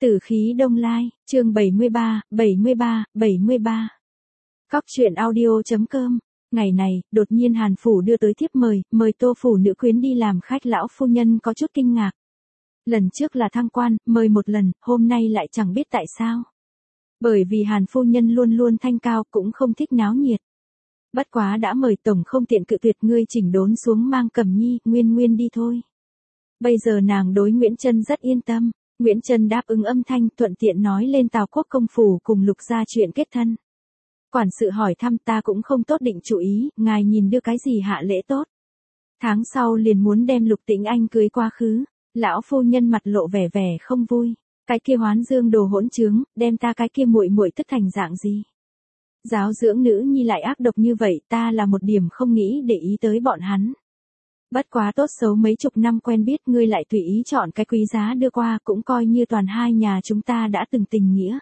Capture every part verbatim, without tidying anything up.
Tử khí đông lai, chương bảy mươi ba, bảy mươi ba, bảy mươi ba. Cóc truyện audio.com. Ngày này, đột nhiên Hàn Phủ đưa tới thiếp mời, mời Tô Phủ nữ quyến đi làm khách. Lão phu nhân có chút kinh ngạc. Lần trước là thăng quan, mời một lần, hôm nay lại chẳng biết tại sao. Bởi vì Hàn phu nhân luôn luôn thanh cao, cũng không thích náo nhiệt. Bất quá đã mời tổng không tiện cự tuyệt, ngươi chỉnh đốn xuống mang Cẩm Nhi, Nguyên Nguyên đi thôi. Bây giờ nàng đối Nguyễn Trân rất yên tâm. Nguyễn Trân đáp ứng âm thanh, thuận tiện nói lên Tào Quốc công phủ cùng Lục gia chuyện kết thân. Quản sự hỏi thăm, ta cũng không tốt định chủ ý, ngài nhìn đưa cái gì hạ lễ tốt. Tháng sau liền muốn đem Lục Tĩnh Anh cưới quá khứ. Lão phu nhân mặt lộ vẻ vẻ không vui. Cái kia Hoán Dương đồ hỗn trướng, đem ta cái kia muội muội tức thành dạng gì? Giáo dưỡng nữ nhi lại ác độc như vậy, ta là một điểm không nghĩ để ý tới bọn hắn. Bất quá tốt xấu mấy chục năm quen biết, ngươi lại tùy ý chọn cái quý giá đưa qua, cũng coi như toàn hai nhà chúng ta đã từng tình nghĩa.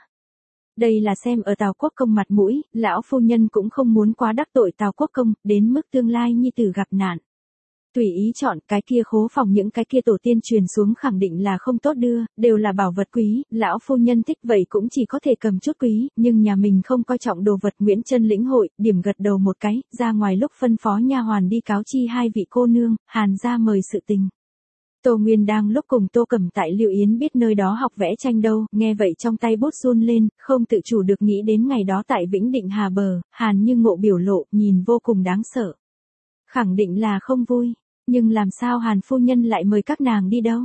Đây là xem ở Tào Quốc công mặt mũi, lão phu nhân cũng không muốn quá đắc tội Tào Quốc công, đến mức tương lai nhi tử gặp nạn. Tùy ý chọn, cái kia khố phòng những cái kia tổ tiên truyền xuống khẳng định là không tốt đưa, đều là bảo vật quý, lão phu nhân thích vậy cũng chỉ có thể cầm chút quý, nhưng nhà mình không coi trọng đồ vật. Nguyễn Trân lĩnh hội, điểm gật đầu một cái, ra ngoài lúc phân phó nha hoàn đi cáo chi hai vị cô nương, Hàn gia mời sự tình. Tô Nguyên đang lúc cùng Tô Cẩm tại Lưu Yến biết nơi đó học vẽ tranh đâu, nghe vậy trong tay bút run lên, không tự chủ được nghĩ đến ngày đó tại Vĩnh Định Hà bờ, Hàn Như Ngộ biểu lộ, nhìn vô cùng đáng sợ. Khẳng định là không vui, nhưng làm sao Hàn phu nhân lại mời các nàng đi đâu?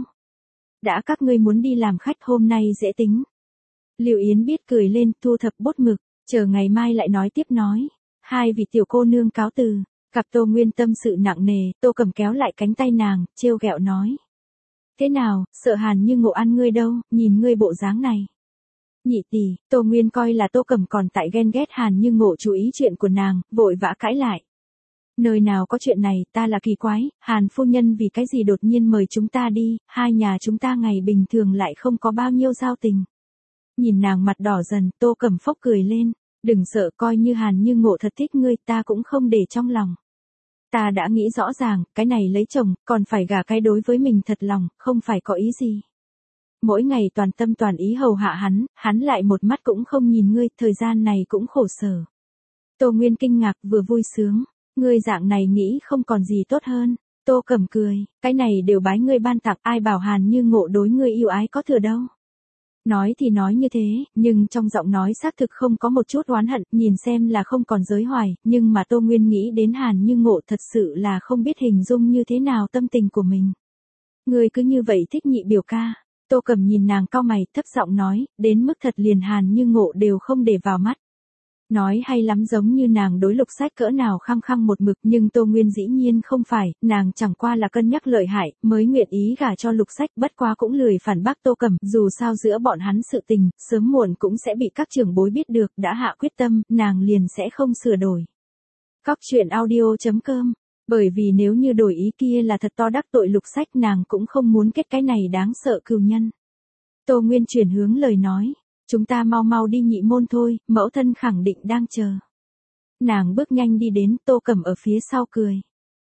Đã các ngươi muốn đi làm khách, hôm nay dễ tính. Lưu Yến biết cười lên, thu thập bút mực, chờ ngày mai lại nói tiếp nói. Hai vị tiểu cô nương cáo từ. Cặp Tô Nguyên tâm sự nặng nề, Tô Cẩm kéo lại cánh tay nàng, trêu ghẹo nói. Thế nào, sợ Hàn Như Ngộ ăn ngươi đâu, nhìn ngươi bộ dáng này. Nhị tỷ, Tô Nguyên coi là Tô Cẩm còn tại ghen ghét Hàn Như Ngộ chú ý chuyện của nàng, vội vã cãi lại. Nơi nào có chuyện này, ta là kỳ quái, Hàn phu nhân vì cái gì đột nhiên mời chúng ta đi, hai nhà chúng ta ngày bình thường lại không có bao nhiêu giao tình. Nhìn nàng mặt đỏ dần, Tô Cẩm phốc cười lên, đừng sợ, coi như Hàn Như Ngộ thật thích ngươi, ta cũng không để trong lòng. Ta đã nghĩ rõ ràng, cái này lấy chồng, còn phải gả cái đối với mình thật lòng, không phải có ý gì. Mỗi ngày toàn tâm toàn ý hầu hạ hắn, hắn lại một mắt cũng không nhìn ngươi, thời gian này cũng khổ sở. Tô Nguyên kinh ngạc vừa vui sướng. Ngươi dạng này nghĩ không còn gì tốt hơn. Tô Cẩm cười, cái này đều bái ngươi ban tặng, ai bảo Hàn Như Ngộ đối ngươi yêu ái có thừa đâu. Nói thì nói như thế, nhưng trong giọng nói xác thực không có một chút oán hận, nhìn xem là không còn giới hoài, nhưng mà Tô Nguyên nghĩ đến Hàn Như Ngộ thật sự là không biết hình dung như thế nào tâm tình của mình. Ngươi cứ như vậy thích nhị biểu ca. Tô Cẩm nhìn nàng cau mày, thấp giọng nói, đến mức thật liền Hàn Như Ngộ đều không để vào mắt. Nói hay lắm, giống như nàng đối Lục Sách cỡ nào khăng khăng một mực, nhưng Tô Nguyên dĩ nhiên không phải, nàng chẳng qua là cân nhắc lợi hại, mới nguyện ý gả cho Lục Sách, bất quá cũng lười phản bác Tô Cẩm, dù sao giữa bọn hắn sự tình, sớm muộn cũng sẽ bị các trưởng bối biết được, đã hạ quyết tâm, nàng liền sẽ không sửa đổi. Cóc truyện audio.com. Bởi vì nếu như đổi ý kia là thật to đắc tội Lục Sách, nàng cũng không muốn kết cái này đáng sợ cừu nhân. Tô Nguyên chuyển hướng lời nói. Chúng ta mau mau đi nhị môn thôi, mẫu thân khẳng định đang chờ. Nàng bước nhanh đi đến, Tô Cẩm ở phía sau cười.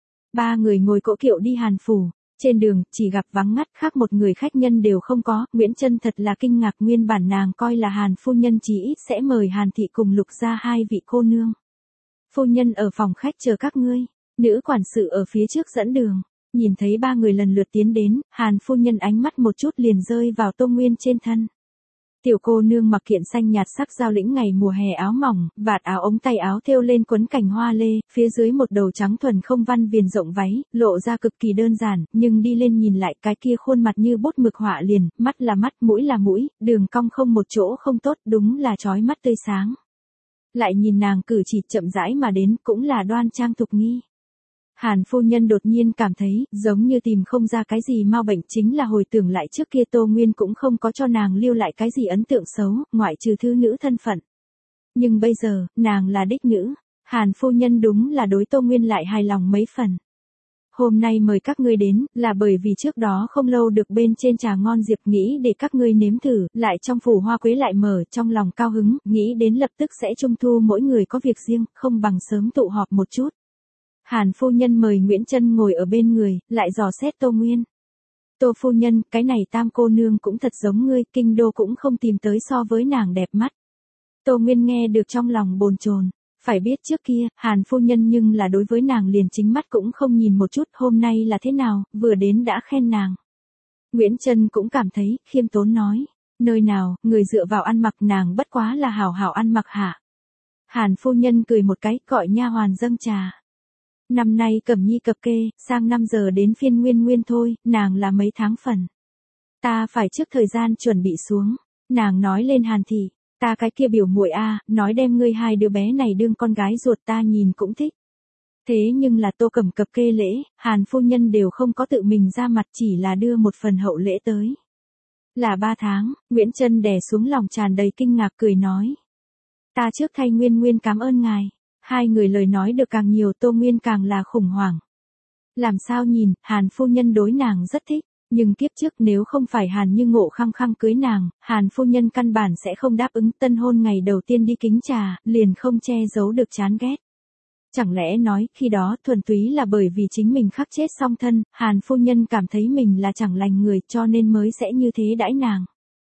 Ba người ngồi cỗ kiệu đi Hàn phủ, trên đường chỉ gặp vắng ngắt, khác một người khách nhân đều không có. Nguyễn Trân thật là kinh ngạc, nguyên bản nàng coi là Hàn phu nhân chí ít sẽ mời Hàn thị cùng Lục gia hai vị cô nương. Phu nhân ở phòng khách chờ các ngươi, nữ quản sự ở phía trước dẫn đường. Nhìn thấy ba người lần lượt tiến đến, Hàn phu nhân ánh mắt một chút liền rơi vào Tô Nguyên trên thân. Tiểu cô nương mặc kiện xanh nhạt sắc giao lĩnh ngày mùa hè, áo mỏng, vạt áo ống tay áo thêu lên quấn cành hoa lê, phía dưới một đầu trắng thuần không văn viền rộng váy, lộ ra cực kỳ đơn giản, nhưng đi lên nhìn lại cái kia khuôn mặt như bút mực họa liền, mắt là mắt, mũi là mũi, đường cong không một chỗ không tốt, đúng là chói mắt tươi sáng. Lại nhìn nàng cử chỉ chậm rãi mà đến, cũng là đoan trang thục nghi. Hàn phu nhân đột nhiên cảm thấy, giống như tìm không ra cái gì mau bệnh, chính là hồi tưởng lại trước kia Tô Nguyên cũng không có cho nàng lưu lại cái gì ấn tượng xấu, ngoại trừ thư nữ thân phận. Nhưng bây giờ, nàng là đích nữ, Hàn phu nhân đúng là đối Tô Nguyên lại hài lòng mấy phần. Hôm nay mời các ngươi đến, là bởi vì trước đó không lâu được bên trên trà ngon diệp, nghĩ để các ngươi nếm thử, lại trong phủ hoa quế lại mở, trong lòng cao hứng, nghĩ đến lập tức sẽ trung thu mỗi người có việc riêng, không bằng sớm tụ họp một chút. Hàn phu nhân mời Nguyễn Trân ngồi ở bên người, lại dò xét Tô Nguyên. Tô phu nhân, cái này Tam cô nương cũng thật giống ngươi, kinh đô cũng không tìm tới so với nàng đẹp mắt. Tô Nguyên nghe được trong lòng bồn chồn, phải biết trước kia, Hàn phu nhân nhưng là đối với nàng liền chính mắt cũng không nhìn một chút, hôm nay là thế nào, vừa đến đã khen nàng. Nguyễn Trân cũng cảm thấy, khiêm tốn nói, nơi nào, người dựa vào ăn mặc nàng bất quá là hảo hảo ăn mặc hả. Hàn phu nhân cười một cái, gọi nha hoàn dâng trà. Năm nay Cẩm Nhi cập kê, sang năm giờ đến phiên Nguyên Nguyên thôi, nàng là mấy tháng phần. Ta phải trước thời gian chuẩn bị xuống, nàng nói lên Hàn thị, ta cái kia biểu muội a, nói đem ngươi hai đứa bé này đương con gái ruột ta nhìn cũng thích. Thế nhưng là Tô Cẩm cập kê lễ, Hàn phu nhân đều không có tự mình ra mặt, chỉ là đưa một phần hậu lễ tới. Là ba tháng, Nguyễn Trân đè xuống lòng tràn đầy kinh ngạc cười nói. Ta trước thay Nguyên Nguyên cảm ơn ngài. Hai người lời nói được càng nhiều, Tô Nguyên càng là khủng hoảng. Làm sao nhìn, Hàn phu nhân đối nàng rất thích, nhưng kiếp trước nếu không phải Hàn Như Ngộ khăng khăng cưới nàng, Hàn phu nhân căn bản sẽ không đáp ứng. Tân hôn ngày đầu tiên đi kính trà, liền không che giấu được chán ghét. Chẳng lẽ nói, khi đó thuần túy là bởi vì chính mình khắc chết song thân, Hàn phu nhân cảm thấy mình là chẳng lành người cho nên mới sẽ như thế đãi nàng.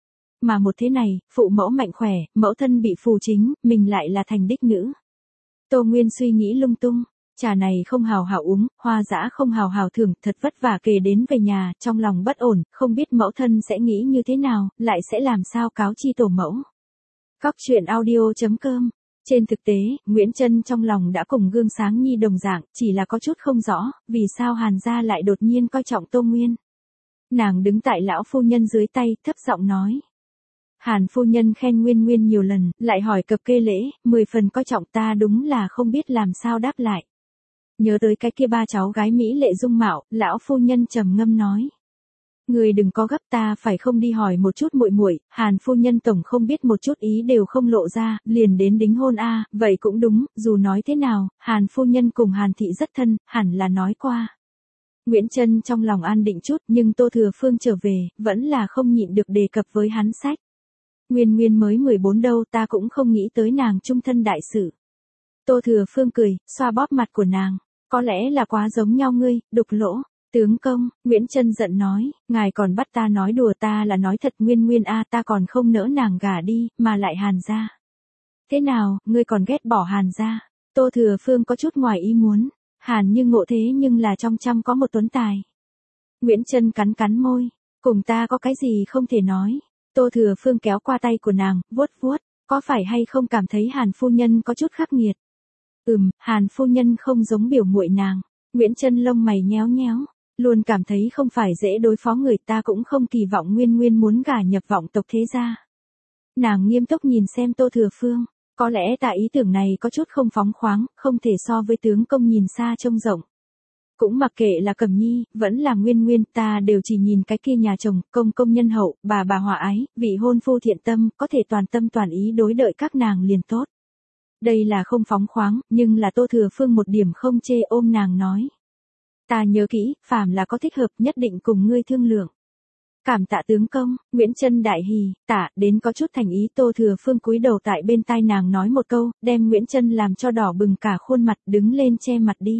Mà một thế này, phụ mẫu mạnh khỏe, mẫu thân bị phù chính, mình lại là thành đích nữ. Tô Nguyên suy nghĩ lung tung, trà này không hào hào uống, hoa dã không hào hào thưởng, thật vất vả kề đến về nhà, trong lòng bất ổn, không biết mẫu thân sẽ nghĩ như thế nào, lại sẽ làm sao cáo chi tổ mẫu. Cóc truyện audio chấm com. Trên thực tế, Nguyễn Trân trong lòng đã cùng gương sáng nhi đồng dạng, chỉ là có chút không rõ, vì sao Hàn gia lại đột nhiên coi trọng Tô Nguyên. Nàng đứng tại lão phu nhân dưới tay, thấp giọng nói. Hàn phu nhân khen Nguyên Nguyên nhiều lần, lại hỏi cập kê lễ, mười phần coi trọng, ta đúng là không biết làm sao đáp lại. Nhớ tới cái kia ba cháu gái Mỹ lệ dung mạo, lão phu nhân trầm ngâm nói. Người đừng có gấp, ta phải không đi hỏi một chút muội muội. Hàn phu nhân tổng không biết một chút ý đều không lộ ra, liền đến đính hôn a, vậy cũng đúng, dù nói thế nào, Hàn phu nhân cùng Hàn thị rất thân, hẳn là nói qua. Nguyễn Trân trong lòng an định chút, nhưng Tô Thừa Phương trở về, vẫn là không nhịn được đề cập với hắn sách. Nguyên Nguyên mới mười bốn đâu, ta cũng không nghĩ tới nàng trung thân đại sự. Tô Thừa Phương cười, xoa bóp mặt của nàng, có lẽ là quá giống nhau ngươi, đục lỗ. Tướng công, Nguyễn Trân giận nói, ngài còn bắt ta nói đùa, ta là nói thật. Nguyên Nguyên a, ta còn không nỡ nàng gả đi, mà lại Hàn gia. Thế nào, ngươi còn ghét bỏ Hàn gia? Tô Thừa Phương có chút ngoài ý muốn, Hàn Như Ngộ thế nhưng là trong trăm có một tuấn tài. Nguyễn Trân cắn cắn môi, cùng ta có cái gì không thể nói. Tô Thừa Phương kéo qua tay của nàng, vuốt vuốt, có phải hay không cảm thấy Hàn phu nhân có chút khắc nghiệt? Ừm, Hàn phu nhân không giống biểu muội nàng. Nguyễn Trân lông mày nhéo nhéo, luôn cảm thấy không phải dễ đối phó người, ta cũng không kỳ vọng Nguyên Nguyên muốn gả nhập vọng tộc thế gia. Nàng nghiêm túc nhìn xem Tô Thừa Phương, có lẽ ta ý tưởng này có chút không phóng khoáng, không thể so với tướng công nhìn xa trông rộng. Cũng mặc kệ là Cẩm Nhi, vẫn là Nguyên Nguyên, ta đều chỉ nhìn cái kia nhà chồng, công công nhân hậu, bà bà hòa ái, vị hôn phu thiện tâm, có thể toàn tâm toàn ý đối đợi các nàng liền tốt. Đây là không phóng khoáng, nhưng là Tô Thừa Phương một điểm không chê, ôm nàng nói. Ta nhớ kỹ, phàm là có thích hợp nhất định cùng ngươi thương lượng. Cảm tạ tướng công. Nguyễn Trân đại hỉ, tạ đến có chút thành ý. Tô Thừa Phương cúi đầu tại bên tai nàng nói một câu, đem Nguyễn Trân làm cho đỏ bừng cả khuôn mặt, đứng lên che mặt đi.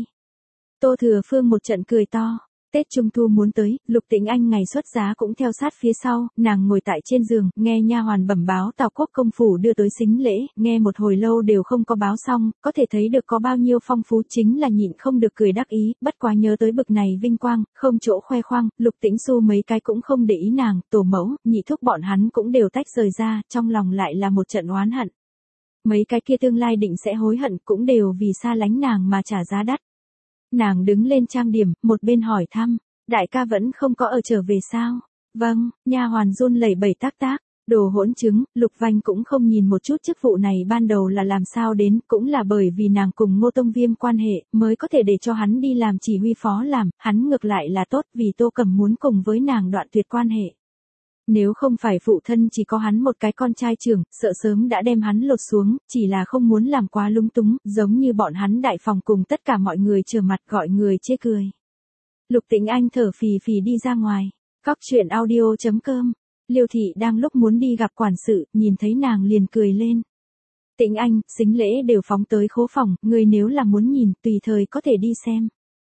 Tô Thừa Phương một trận cười to. Tết Trung Thu muốn tới, Lục Tĩnh Anh ngày xuất giá cũng theo sát phía sau, nàng ngồi tại trên giường, nghe nha hoàn bẩm báo Tào Quốc công phủ đưa tới sính lễ, nghe một hồi lâu đều không có báo xong, có thể thấy được có bao nhiêu phong phú, chính là nhịn không được cười đắc ý, bất quá nhớ tới bực này vinh quang, không chỗ khoe khoang, Lục Tĩnh Xu mấy cái cũng không để ý nàng, tổ mẫu, nhị thúc bọn hắn cũng đều tách rời ra, trong lòng lại là một trận oán hận. Mấy cái kia tương lai định sẽ hối hận cũng đều vì xa lánh nàng mà trả giá đắt. Nàng đứng lên trang điểm, một bên hỏi thăm, đại ca vẫn không có ở trở về sao? Vâng, nha hoàn run lẩy bẩy tác tác, đồ hỗn chứng. Lục Vanh cũng không nhìn một chút chức vụ này ban đầu là làm sao đến, cũng là bởi vì nàng cùng Ngô Tông Viêm quan hệ, mới có thể để cho hắn đi làm chỉ huy phó làm, hắn ngược lại là tốt vì Tô Cẩm muốn cùng với nàng đoạn tuyệt quan hệ. Nếu không phải phụ thân chỉ có hắn một cái con trai trưởng, sợ sớm đã đem hắn lột xuống, chỉ là không muốn làm quá lung túng, giống như bọn hắn đại phòng cùng tất cả mọi người trở mặt gọi người chê cười. Lục Tĩnh Anh thở phì phì đi ra ngoài. Cóc truyện audio chấm com. Liêu thị đang lúc muốn đi gặp quản sự, nhìn thấy nàng liền cười lên. Tĩnh Anh, sính lễ đều phóng tới khố phòng, người nếu là muốn nhìn, tùy thời có thể đi xem.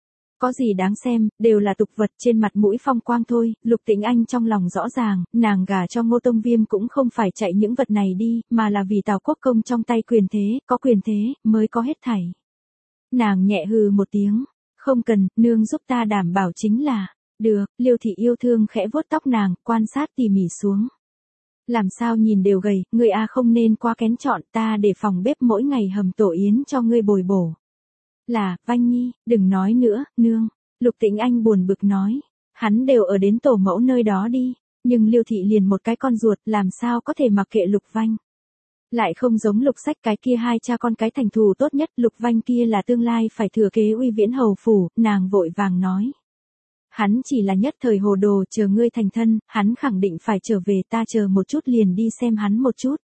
Có gì đáng xem, đều là tục vật trên mặt mũi phong quang thôi. Lục Tĩnh Anh trong lòng rõ ràng, nàng gả cho Ngô Tông Viêm cũng không phải chạy những vật này đi, mà là vì Tào Quốc Công trong tay quyền thế, có quyền thế, mới có hết thảy. Nàng nhẹ hừ một tiếng, không cần, nương giúp ta đảm bảo chính là, được. Liêu thị yêu thương khẽ vuốt tóc nàng, quan sát tỉ mỉ xuống. Làm sao nhìn đều gầy, ngươi a không nên quá kén chọn, ta để phòng bếp mỗi ngày hầm tổ yến cho ngươi bồi bổ. Là, Vanh Nhi, đừng nói nữa, nương. Lục Tĩnh Anh buồn bực nói, hắn đều ở đến tổ mẫu nơi đó đi, nhưng Liêu thị liền một cái con ruột, làm sao có thể mặc kệ Lục Vanh. Lại không giống Lục Sách cái kia hai cha con cái thành thù tốt nhất, Lục Vanh kia là tương lai phải thừa kế uy viễn hầu phủ, nàng vội vàng nói. Hắn chỉ là nhất thời hồ đồ, chờ ngươi thành thân, hắn khẳng định phải trở về, ta chờ một chút liền đi xem hắn một chút.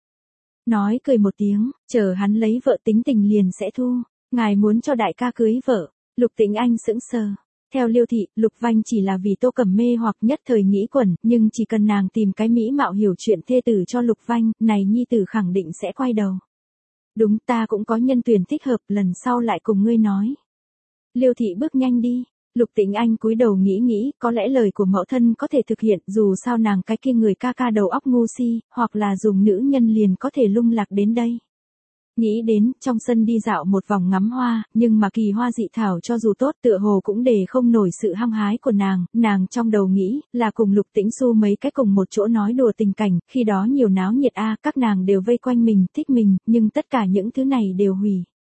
Nói cười một tiếng, chờ hắn lấy vợ tính tình liền sẽ thu, ngài muốn cho đại ca cưới vợ. Lục Tĩnh Anh sững sờ. Theo Liêu thị, Lục Vanh chỉ là vì Tô Cẩm mê hoặc nhất thời nghĩ quẩn, nhưng chỉ cần nàng tìm cái mỹ mạo hiểu chuyện thê tử cho Lục Vanh, này nhi tử khẳng định sẽ quay đầu. Đúng, ta cũng có nhân tuyển thích hợp, lần sau lại cùng ngươi nói. Liêu thị bước nhanh đi. Lục Tĩnh Anh cúi đầu nghĩ nghĩ, có lẽ lời của mẫu thân có thể thực hiện, dù sao nàng cái kia người ca ca đầu óc ngu si, hoặc là dùng nữ nhân liền có thể lung lạc đến đây. Nghĩ đến, trong sân đi dạo một vòng ngắm hoa, nhưng mà kỳ hoa dị thảo cho dù tốt tựa hồ cũng để không nổi sự hăng hái của nàng, nàng trong đầu nghĩ, là cùng Lục Tĩnh Xu mấy cái cùng một chỗ nói đùa tình cảnh, khi đó nhiều náo nhiệt a, các nàng đều vây quanh mình, thích mình, nhưng tất cả những thứ này đều hủy.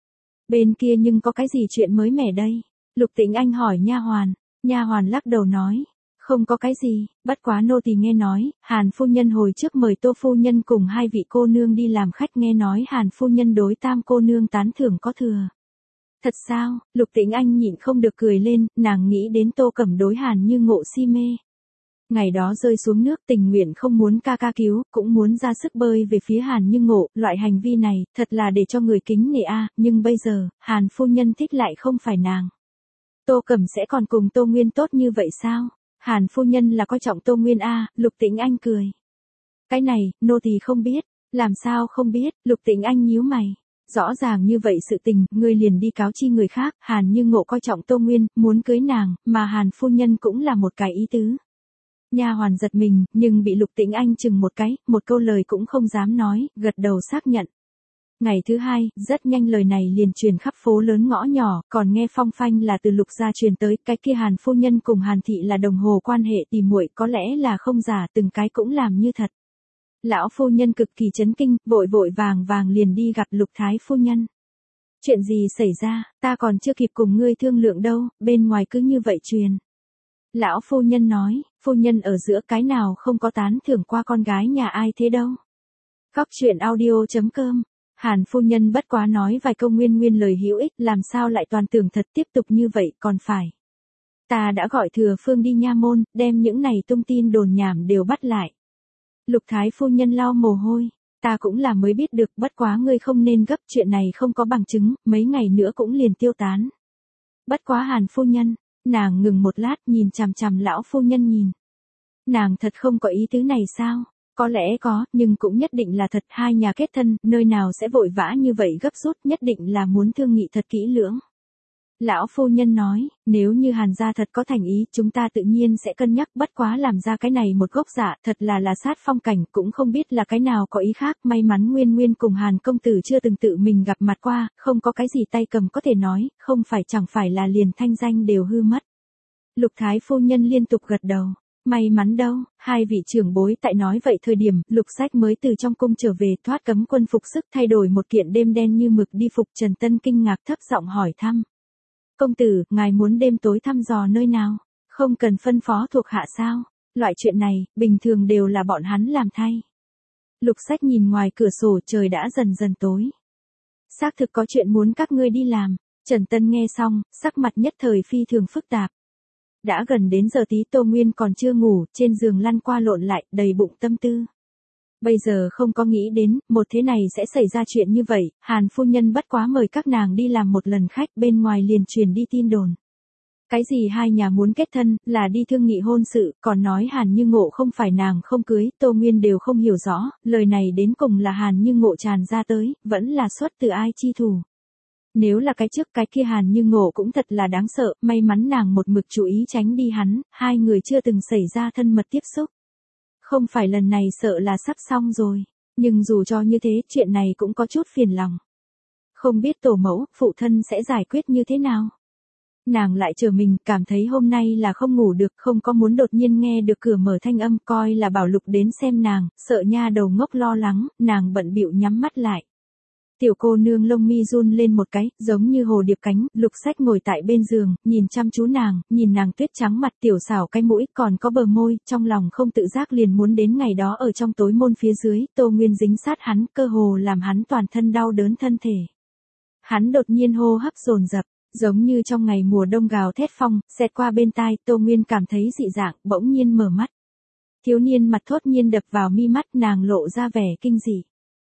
Bên kia nhưng có cái gì chuyện mới mẻ đây? Lục Tĩnh Anh hỏi nha hoàn, nha hoàn lắc đầu nói, không có cái gì, bất quá nô tỳ nghe nói, Hàn phu nhân hồi trước mời Tô phu nhân cùng hai vị cô nương đi làm khách, nghe nói Hàn phu nhân đối Tam cô nương tán thưởng có thừa. Thật sao? Lục Tĩnh Anh nhịn không được cười lên, nàng nghĩ đến Tô Cẩm đối Hàn Như Ngộ si mê. Ngày đó rơi xuống nước tình nguyện không muốn ca ca cứu, cũng muốn ra sức bơi về phía Hàn Như Ngộ, loại hành vi này, thật là để cho người kính nể a, nhưng bây giờ, Hàn phu nhân thích lại không phải nàng. Tô Cẩm sẽ còn cùng Tô Nguyên tốt như vậy sao? Hàn phu nhân là coi trọng Tô Nguyên a, Lục Tĩnh Anh cười. Cái này, nô tỳ không biết, làm sao không biết, Lục Tĩnh Anh nhíu mày. Rõ ràng như vậy sự tình, ngươi liền đi cáo chi người khác, Hàn Như Ngộ coi trọng Tô Nguyên, muốn cưới nàng, mà Hàn phu nhân cũng là một cái ý tứ. Nha hoàn giật mình, nhưng bị Lục Tĩnh Anh chừng một cái, một câu lời cũng không dám nói, gật đầu xác nhận. Ngày thứ hai, rất nhanh lời này liền truyền khắp phố lớn ngõ nhỏ, còn nghe phong phanh là từ Lục gia truyền tới, cái kia Hàn phu nhân cùng Hàn thị là đồng hồ quan hệ tỉ muội, có lẽ là không giả, từng cái cũng làm như thật. Lão phu nhân cực kỳ chấn kinh, vội vội vàng vàng liền đi gặp Lục thái phu nhân. Chuyện gì xảy ra, ta còn chưa kịp cùng ngươi thương lượng đâu, bên ngoài cứ như vậy truyền. Lão phu nhân nói, phu nhân ở giữa cái nào không có tán thưởng qua con gái nhà ai thế đâu. Góc truyện audio chấm com. Hàn phu nhân bất quá nói vài câu nguyên nguyên lời hữu ích, làm sao lại toàn tưởng thật, tiếp tục như vậy, còn phải. Ta đã gọi Thừa Phương đi nha môn, đem những này tung tin đồn nhảm đều bắt lại. Lục thái phu nhân lau mồ hôi, ta cũng là mới biết được, bất quá ngươi không nên gấp, chuyện này không có bằng chứng, mấy ngày nữa cũng liền tiêu tán. Bất quá Hàn phu nhân, nàng ngừng một lát nhìn chằm chằm lão phu nhân nhìn. Nàng thật không có ý tứ này sao? Có lẽ có, nhưng cũng nhất định là thật, hai nhà kết thân, nơi nào sẽ vội vã như vậy gấp rút, nhất định là muốn thương nghị thật kỹ lưỡng. Lão phu nhân nói, nếu như Hàn gia thật có thành ý, chúng ta tự nhiên sẽ cân nhắc, bất quá làm ra cái này một gốc dạ, thật là là sát phong cảnh, cũng không biết là cái nào có ý khác, may mắn Nguyên Nguyên cùng Hàn công tử chưa từng tự mình gặp mặt qua, không có cái gì tay cầm có thể nói, không phải chẳng phải là liền thanh danh đều hư mất. Lục thái phu nhân liên tục gật đầu. May mắn đâu, hai vị trưởng bối tại nói vậy thời điểm, Lục Sách mới từ trong cung trở về, thoát cấm quân phục sức, thay đổi một kiện đêm đen như mực đi phục. Trần Tân kinh ngạc thấp giọng hỏi thăm. Công tử, ngài muốn đêm tối thăm dò nơi nào? Không cần phân phó thuộc hạ sao? Loại chuyện này, bình thường đều là bọn hắn làm thay. Lục Sách nhìn ngoài cửa sổ, trời đã dần dần tối. Xác thực có chuyện muốn các ngươi đi làm. Trần Tân nghe xong, sắc mặt nhất thời phi thường phức tạp. Đã gần đến giờ tí, Tô Nguyên còn chưa ngủ, trên giường lăn qua lộn lại, đầy bụng tâm tư. Bây giờ không có nghĩ đến, một thế này sẽ xảy ra chuyện như vậy, Hàn phu nhân bất quá mời các nàng đi làm một lần khách, bên ngoài liền truyền đi tin đồn. Cái gì hai nhà muốn kết thân, là đi thương nghị hôn sự, còn nói Hàn Như Ngộ không phải nàng không cưới, Tô Nguyên đều không hiểu rõ, lời này đến cùng là Hàn Như Ngộ tràn ra tới, vẫn là xuất từ ai chi thủ. Nếu là cái trước cái kia Hàn Như Ngộ cũng thật là đáng sợ, may mắn nàng một mực chú ý tránh đi hắn, hai người chưa từng xảy ra thân mật tiếp xúc. Không phải lần này sợ là sắp xong rồi, nhưng dù cho như thế chuyện này cũng có chút phiền lòng. Không biết tổ mẫu, phụ thân sẽ giải quyết như thế nào. Nàng lại chờ mình, cảm thấy hôm nay là không ngủ được, không có muốn đột nhiên nghe được cửa mở thanh âm, coi là Bảo Lục đến xem nàng, sợ nha đầu ngốc lo lắng, nàng bận bịu nhắm mắt lại. Tiểu cô nương lông mi run lên một cái, giống như hồ điệp cánh, Lục Sách ngồi tại bên giường, nhìn chăm chú nàng, nhìn nàng tuyết trắng mặt tiểu xảo cái mũi, còn có bờ môi, trong lòng không tự giác liền muốn đến ngày đó ở trong tối môn phía dưới, Tô Nguyên dính sát hắn, cơ hồ làm hắn toàn thân đau đớn thân thể. Hắn đột nhiên hô hấp dồn dập, giống như trong ngày mùa đông gào thét phong, xẹt qua bên tai, Tô Nguyên cảm thấy dị dạng, bỗng nhiên mở mắt. Thiếu niên mặt thốt nhiên đập vào mi mắt, nàng lộ ra vẻ kinh dị.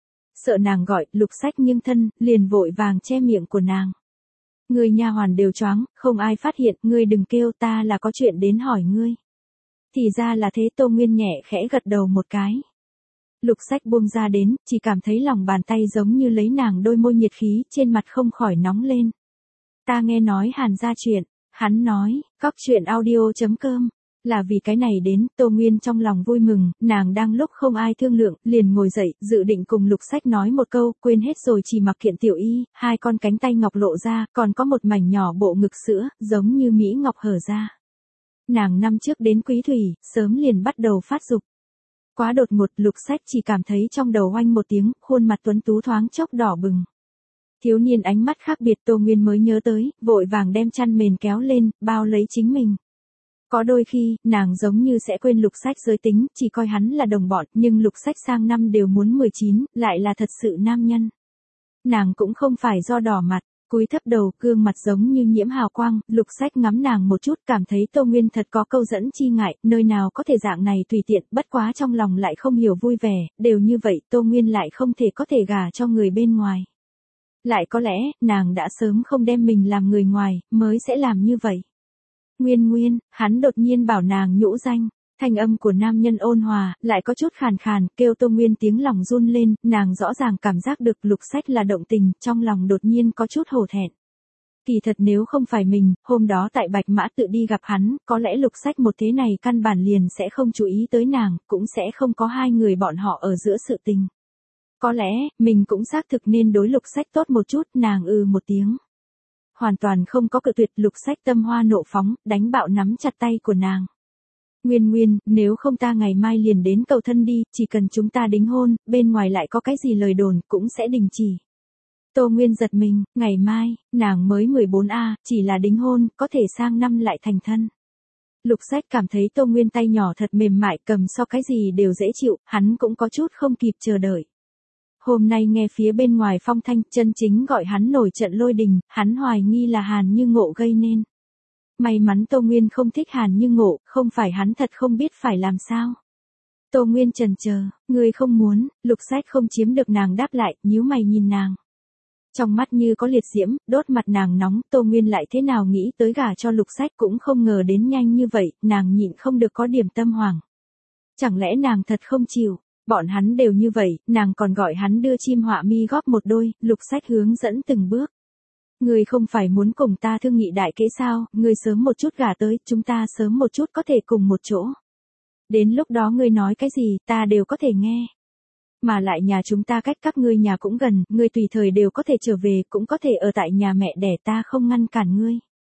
Sợ nàng gọi, Lục Sách nghiêng thân, liền vội vàng che miệng của nàng. Người nha hoàn đều choáng, không ai phát hiện, ngươi đừng kêu, ta là có chuyện đến hỏi ngươi. Thì ra là thế, Tô Nguyên nhẹ khẽ gật đầu một cái. Lục Sách buông ra đến, chỉ cảm thấy lòng bàn tay giống như lấy nàng đôi môi nhiệt khí, trên mặt không khỏi nóng lên. Ta nghe nói Hàn gia chuyện, hắn nói, cóc truyện audio chấm com. Là vì cái này đến, Tô Nguyên trong lòng vui mừng, nàng đang lúc không ai thương lượng, liền ngồi dậy, dự định cùng Lục Sách nói một câu, quên hết rồi chỉ mặc kiện tiểu y, hai con cánh tay ngọc lộ ra, còn có một mảnh nhỏ bộ ngực sữa, giống như Mỹ Ngọc hở ra. Nàng năm trước đến Quý Thủy, sớm liền bắt đầu phát dục. Quá đột ngột, Lục Sách chỉ cảm thấy trong đầu oanh một tiếng, khuôn mặt tuấn tú thoáng chốc đỏ bừng. Thiếu niên ánh mắt khác biệt, Tô Nguyên mới nhớ tới, vội vàng đem chăn mền kéo lên, bao lấy chính mình. Có đôi khi, nàng giống như sẽ quên Lục Sách giới tính, chỉ coi hắn là đồng bọn, nhưng Lục Sách sang năm đều muốn mười chín, lại là thật sự nam nhân. Nàng cũng không phải do đỏ mặt, cúi thấp đầu, gương mặt giống như nhiễm hào quang, Lục Sách ngắm nàng một chút, cảm thấy Tô Nguyên thật có câu dẫn chi ngại, nơi nào có thể dạng này tùy tiện, bất quá trong lòng lại không hiểu vui vẻ, đều như vậy, Tô Nguyên lại không thể có thể gả cho người bên ngoài. Lại có lẽ, nàng đã sớm không đem mình làm người ngoài, mới sẽ làm như vậy. Nguyên Nguyên, hắn đột nhiên bảo nàng nhũ danh, thanh âm của nam nhân ôn hòa, lại có chút khàn khàn, kêu Tô Nguyên tiếng lòng run lên, nàng rõ ràng cảm giác được Lục Sách là động tình, trong lòng đột nhiên có chút hổ thẹn. Kỳ thật nếu không phải mình, hôm đó tại Bạch Mã tự đi gặp hắn, có lẽ Lục Sách một thế này căn bản liền sẽ không chú ý tới nàng, cũng sẽ không có hai người bọn họ ở giữa sự tình. Có lẽ, mình cũng xác thực nên đối Lục Sách tốt một chút, nàng ư một tiếng. Hoàn toàn không có cự tuyệt, Lục Sách tâm hoa nộ phóng, đánh bạo nắm chặt tay của nàng. Nguyên Nguyên, nếu không ta ngày mai liền đến cầu thân đi, chỉ cần chúng ta đính hôn, bên ngoài lại có cái gì lời đồn, cũng sẽ đình chỉ. Tô Nguyên giật mình, ngày mai, nàng mới mười bốn a, chỉ là đính hôn, có thể sang năm lại thành thân. Lục Sách cảm thấy Tô Nguyên tay nhỏ thật mềm mại, cầm so cái gì đều dễ chịu, hắn cũng có chút không kịp chờ đợi. Hôm nay nghe phía bên ngoài phong thanh, chân chính gọi hắn nổi trận lôi đình, hắn hoài nghi là Hàn Như Ngộ gây nên. May mắn Tô Nguyên không thích Hàn Như Ngộ, không phải hắn thật không biết phải làm sao. Tô Nguyên chần chờ, ngươi không muốn, Lục Sách không chiếm được nàng đáp lại, nhíu mày nhìn nàng. Trong mắt như có liệt diễm, đốt mặt nàng nóng, Tô Nguyên lại thế nào nghĩ tới gả cho Lục Sách cũng không ngờ đến nhanh như vậy, nàng nhịn không được có điểm tâm hoảng. Chẳng lẽ nàng thật không chịu? Bọn hắn đều như vậy, nàng còn gọi hắn đưa chim họa mi góp một đôi, Lục Sách hướng dẫn từng bước. Ngươi không phải muốn cùng ta thương nghị đại kế sao, ngươi sớm một chút gả tới, chúng ta sớm một chút có thể cùng một chỗ. Đến lúc đó ngươi nói cái gì, ta đều có thể nghe. Mà lại nhà chúng ta cách các ngươi nhà cũng gần, ngươi tùy thời đều có thể trở về, cũng có thể ở tại nhà mẹ đẻ, ta không ngăn cản ngươi.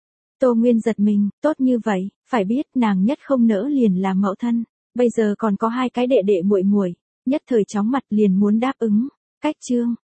Tô Nguyên giật mình, tốt như vậy, phải biết nàng nhất không nỡ liền là mẫu thân. Bây giờ còn có hai cái đệ đệ muội muội, nhất thời chóng mặt liền muốn đáp ứng. Cách chương